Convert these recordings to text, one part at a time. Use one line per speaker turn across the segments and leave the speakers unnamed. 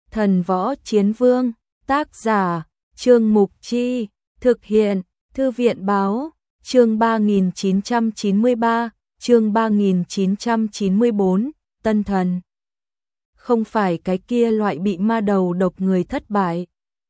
Thần Võ Chiến Vương, tác giả, Trương Mục Chi, thực hiện, Thư viện Báo, chương 3993, chương 3994, Tân Thần. Không phải cái kia loại bị ma đầu độc người thất bại,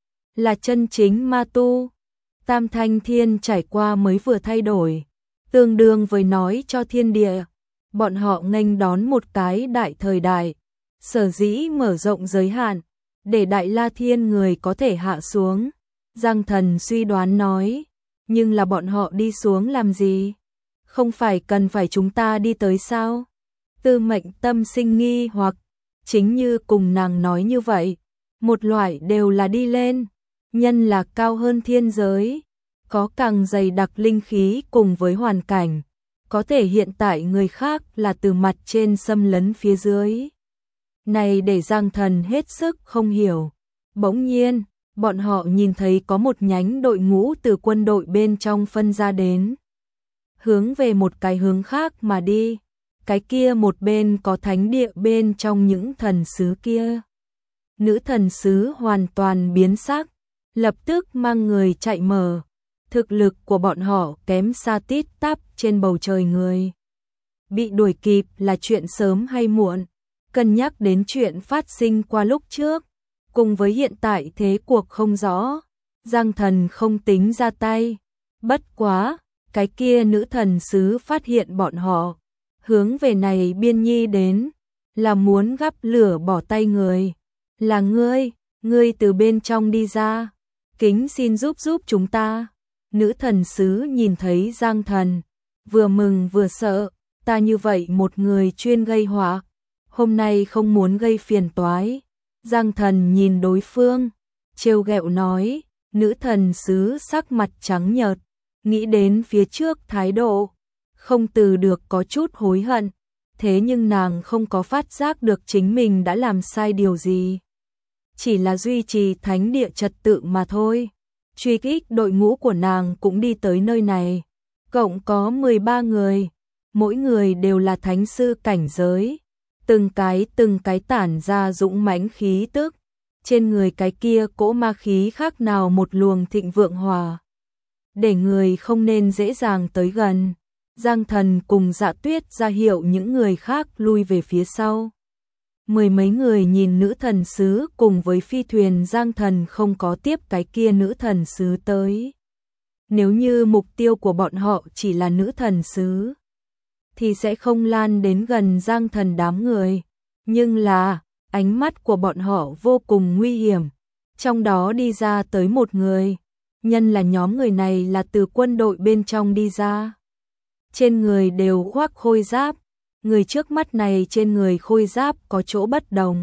là chân chính ma tu. Tam Thanh Thiên trải qua mới vừa thay đổi, tương đương với nói cho thiên địa, bọn họ nghênh đón một cái đại thời đại, sở dĩ mở rộng giới hạn, để Đại La Thiên người có thể hạ xuống. Giang Thần suy đoán nói, nhưng là bọn họ đi xuống làm gì? Không phải cần phải chúng ta đi tới sao? Tư Mệnh tâm sinh nghi hoặc, chính như cùng nàng nói như vậy, một loại đều là đi lên, nhân là cao hơn thiên giới, có càng dày đặc linh khí cùng với hoàn cảnh, có thể hiện tại người khác là từ mặt trên xâm lấn phía dưới. Này để Giang Thần hết sức không hiểu. Bỗng nhiên, bọn họ nhìn thấy có một nhánh đội ngũ từ quân đội bên trong phân ra đến, hướng về một cái hướng khác mà đi. Cái kia một bên có thánh địa bên trong những thần sứ kia. Nữ thần sứ hoàn toàn biến sắc, lập tức mang người chạy mở. Thực lực của bọn họ kém xa tít tắp trên bầu trời người. Bị đuổi kịp là chuyện sớm hay muộn, cân nhắc đến chuyện phát sinh qua lúc trước, cùng với hiện tại thế cuộc không rõ, Giang Thần không tính ra tay. Bất quá, cái kia nữ thần sứ phát hiện bọn họ hướng về này biên nhi đến, là muốn gắp lửa bỏ tay người. Là ngươi từ bên trong đi ra, kính xin giúp chúng ta. Nữ thần sứ nhìn thấy Giang Thần, vừa mừng vừa sợ, ta như vậy một người chuyên gây họa, hôm nay không muốn gây phiền toái. Giang Thần nhìn đối phương, trêu ghẹo nói, nữ thần sứ sắc mặt trắng nhợt, nghĩ đến phía trước thái độ, không từ được có chút hối hận, thế nhưng nàng không có phát giác được chính mình đã làm sai điều gì. Chỉ là duy trì thánh địa trật tự mà thôi. Truy kích đội ngũ của nàng cũng đi tới nơi này, cộng có 13 người, mỗi người đều là thánh sư cảnh giới, từng cái tản ra dũng mãnh khí tức, trên người cái kia cỗ ma khí khác nào một luồng thịnh vượng hòa, để người không nên dễ dàng tới gần. Giang Thần cùng Dạ Tuyết ra hiệu những người khác lui về phía sau. Mười mấy người nhìn nữ thần sứ cùng với phi thuyền. Giang Thần không có tiếp cái kia nữ thần sứ tới. Nếu như mục tiêu của bọn họ chỉ là nữ thần sứ, thì sẽ không lan đến gần Giang Thần đám người. Nhưng là, ánh mắt của bọn họ vô cùng nguy hiểm. Trong đó đi ra tới một người, nhân là nhóm người này là từ quân đội bên trong đi ra. Trên người đều khoác khôi giáp. Người trước mắt này trên người khôi giáp có chỗ bất đồng,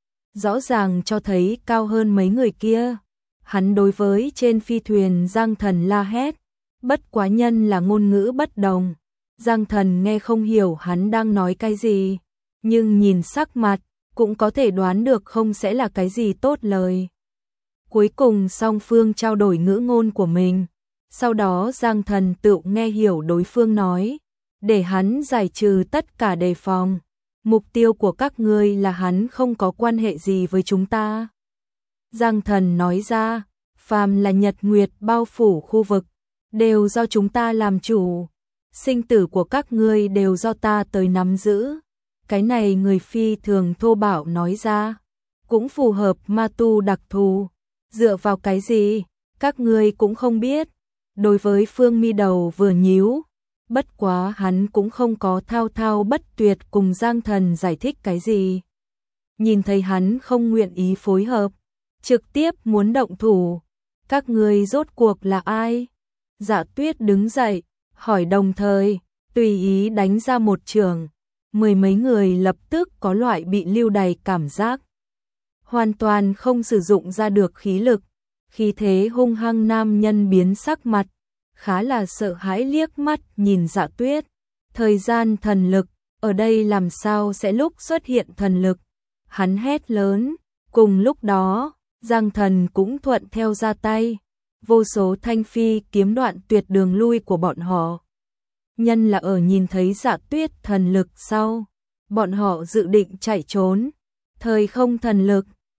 rõ ràng cho thấy cao hơn mấy người kia. Hắn đối với trên phi thuyền Giang Thần la hét, bất quá nhân là ngôn ngữ bất đồng, Giang Thần nghe không hiểu hắn đang nói cái gì, nhưng nhìn sắc mặt cũng có thể đoán được không sẽ là cái gì tốt lời. Cuối cùng song phương trao đổi ngữ ngôn của mình, sau đó Giang Thần tự nghe hiểu đối phương nói, để hắn giải trừ tất cả đề phòng. Mục tiêu của các ngươi là hắn, không có quan hệ gì với chúng ta. Giang Thần nói ra, phàm là nhật nguyệt bao phủ khu vực, đều do chúng ta làm chủ. Sinh tử của các ngươi đều do ta tới nắm giữ. Cái này người phi thường thô bạo nói ra, cũng phù hợp ma tu đặc thù. Dựa vào cái gì, các ngươi cũng không biết. Đối với Phương Mi đầu vừa nhíu, bất quá hắn cũng không có thao thao bất tuyệt cùng Giang Thần giải thích cái gì. Nhìn thấy hắn không nguyện ý phối hợp, trực tiếp muốn động thủ. Các ngươi rốt cuộc là ai? Dạ Tuyết đứng dậy, hỏi đồng thời, tùy ý đánh ra một trường. Mười mấy người lập tức có loại bị lưu đày cảm giác. Hoàn toàn không sử dụng ra được khí lực. Khí thế hung hăng nam nhân biến sắc mặt, khá là sợ hãi liếc mắt nhìn Dạ Tuyết. Thời gian thần lực, ở đây làm sao sẽ lúc xuất hiện thần lực? Hắn hét lớn, cùng lúc đó, Giang Thần cũng thuận theo ra tay. Vô số thanh phi kiếm đoạn tuyệt đường lui của bọn họ. Nhân là ở nhìn thấy Dạ Tuyết thần lực sau, bọn họ dự định chạy trốn. Thời không thần lực,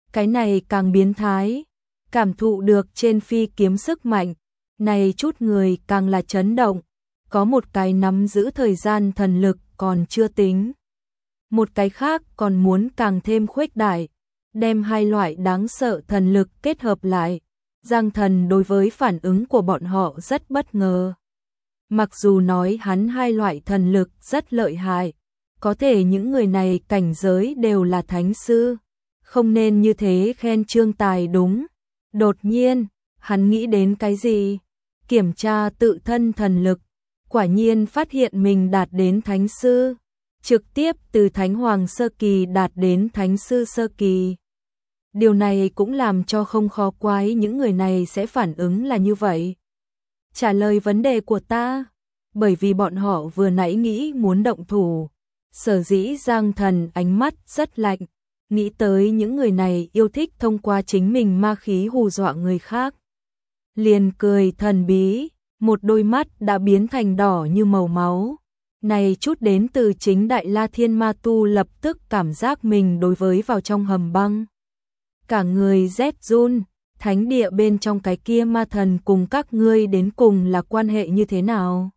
cái này càng biến thái, cảm thụ được trên phi kiếm sức mạnh, này chút người càng là chấn động, có một cái nắm giữ thời gian thần lực còn chưa tính. Một cái khác còn muốn càng thêm khuếch đại, đem hai loại đáng sợ thần lực kết hợp lại. Giang Thần đối với phản ứng của bọn họ rất bất ngờ. Mặc dù nói hắn hai loại thần lực rất lợi hại, có thể những người này cảnh giới đều là thánh sư, không nên như thế khen Trương Tài đúng. Đột nhiên, hắn nghĩ đến cái gì? Kiểm tra tự thân thần lực, quả nhiên phát hiện mình đạt đến thánh sư, trực tiếp từ thánh hoàng sơ kỳ đạt đến thánh sư sơ kỳ. Điều này cũng làm cho không khó quái những người này sẽ phản ứng là như vậy. Trả lời vấn đề của ta, bởi vì bọn họ vừa nãy nghĩ muốn động thủ. Sở dĩ Giang Thần ánh mắt rất lạnh, nghĩ tới những người này yêu thích thông qua chính mình ma khí hù dọa người khác. Liền cười thần bí, một đôi mắt đã biến thành đỏ như màu máu. Này chút đến từ chính Đại La Thiên Ma Tu lập tức cảm giác mình đối với vào trong hầm băng. Cả người rét run, thánh địa bên trong cái kia ma thần cùng các ngươi đến cùng là quan hệ như thế nào?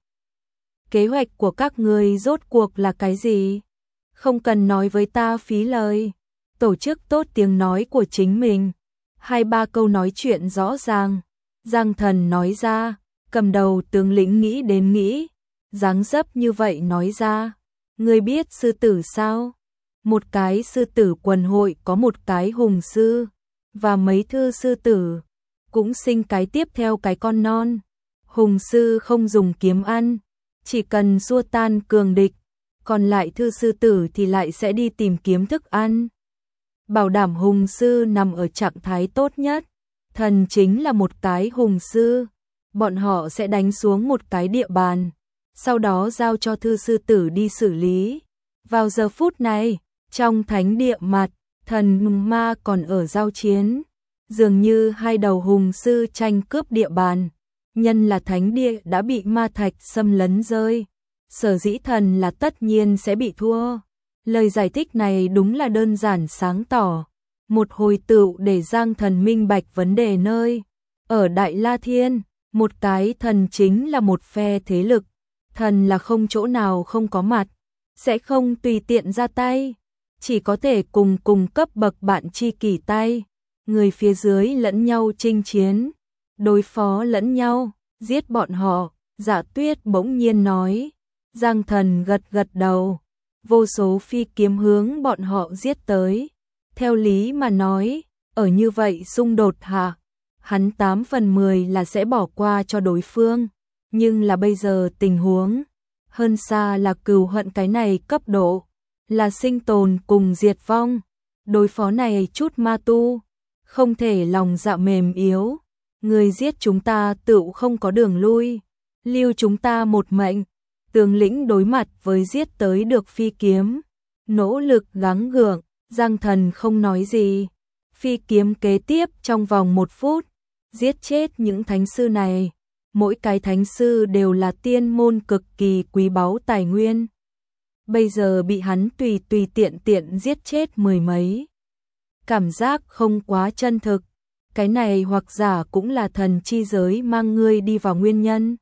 Kế hoạch của các ngươi rốt cuộc là cái gì? Không cần nói với ta phí lời. Tổ chức tốt tiếng nói của chính mình. 2-3 câu nói chuyện rõ ràng. Giang Thần nói ra, cầm đầu tướng lĩnh nghĩ đến nghĩ. Dáng dấp như vậy nói ra. Ngươi biết sư tử sao? Một cái sư tử quần hội có một cái hùng sư. Và mấy thư sư tử. Cũng sinh cái tiếp theo cái con non. Hùng sư không dùng kiếm ăn. Chỉ cần xua tan cường địch, còn lại thư sư tử thì lại sẽ đi tìm kiếm thức ăn. Bảo đảm hùng sư nằm ở trạng thái tốt nhất. Thần chính là một cái hùng sư. Bọn họ sẽ đánh xuống một cái địa bàn, sau đó giao cho thư sư tử đi xử lý. Vào giờ phút này, trong thánh địa mặt, thần ma còn ở giao chiến. Dường như hai đầu hùng sư tranh cướp địa bàn. Nhân là thánh địa đã bị ma thạch xâm lấn rơi, sở dĩ thần là tất nhiên sẽ bị thua. Lời giải thích này đúng là đơn giản sáng tỏ, một hồi tựu để Giang Thần minh bạch vấn đề nơi. Ở Đại La Thiên, một cái thần chính là một phe thế lực, thần là không chỗ nào không có mặt, sẽ không tùy tiện ra tay, chỉ có thể cùng cấp bậc bạn tri kỷ tay, người phía dưới lẫn nhau chinh chiến. Đối phó lẫn nhau, giết bọn họ. Dạ Tuyết bỗng nhiên nói. Giang Thần gật gật đầu. Vô số phi kiếm hướng bọn họ giết tới. Theo lý mà nói, ở như vậy xung đột hạ, hắn 8/10 là sẽ bỏ qua cho đối phương. Nhưng là bây giờ tình huống, hơn xa là cừu hận cái này cấp độ, là sinh tồn cùng diệt vong. Đối phó này chút ma tu, không thể lòng dạ mềm yếu. Người giết chúng ta tựu không có đường lui, lưu chúng ta một mệnh. Tướng lĩnh đối mặt với giết tới được phi kiếm, nỗ lực gắng gượng. Giang Thần không nói gì. Phi kiếm kế tiếp trong vòng 1 phút, giết chết những thánh sư này. Mỗi cái thánh sư đều là tiên môn cực kỳ quý báu tài nguyên. Bây giờ bị hắn tùy tiện giết chết 10 mấy. Cảm giác không quá chân thực. Cái này hoặc giả cũng là thần chi giới mang ngươi đi vào nguyên nhân.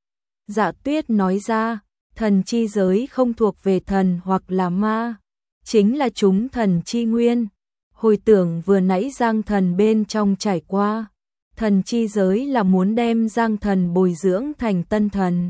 Dạ Tuyết nói ra, thần chi giới không thuộc về thần hoặc là ma, chính là chúng thần chi nguyên. Hồi tưởng vừa nãy Giang Thần bên trong trải qua, thần chi giới là muốn đem Giang Thần bồi dưỡng thành tân thần.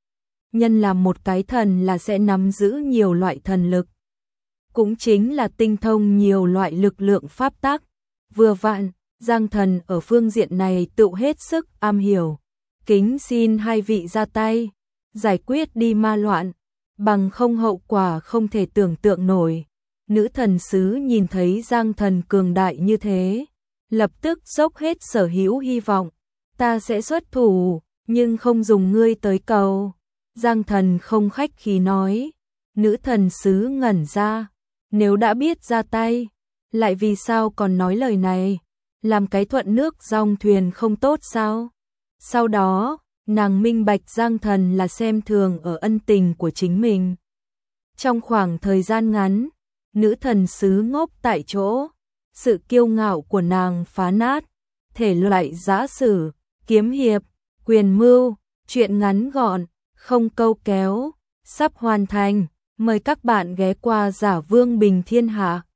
Nhân làm một cái thần là sẽ nắm giữ nhiều loại thần lực, cũng chính là tinh thông nhiều loại lực lượng pháp tắc. Vừa vặn, Giang Thần ở phương diện này tự hết sức am hiểu. Kính xin hai vị ra tay, giải quyết đi ma loạn, bằng không hậu quả không thể tưởng tượng nổi. Nữ thần sứ nhìn thấy Giang Thần cường đại như thế, lập tức dốc hết sở hữu hy vọng. Ta sẽ xuất thủ, nhưng không dùng ngươi tới cầu. Giang Thần không khách khí nói. Nữ thần sứ ngẩn ra, nếu đã biết ra tay, lại vì sao còn nói lời này? Làm cái thuận nước dòng thuyền không tốt sao? Sau đó, nàng minh bạch Giang Thần là xem thường ở ân tình của chính mình. Trong khoảng thời gian ngắn, nữ thần sứ ngốc tại chỗ, sự kiêu ngạo của nàng phá nát, thể loại giã sử, kiếm hiệp, quyền mưu, truyện ngắn gọn, không câu kéo, sắp hoàn thành, mời các bạn ghé qua Giả Vương Bình Thiên Hạ.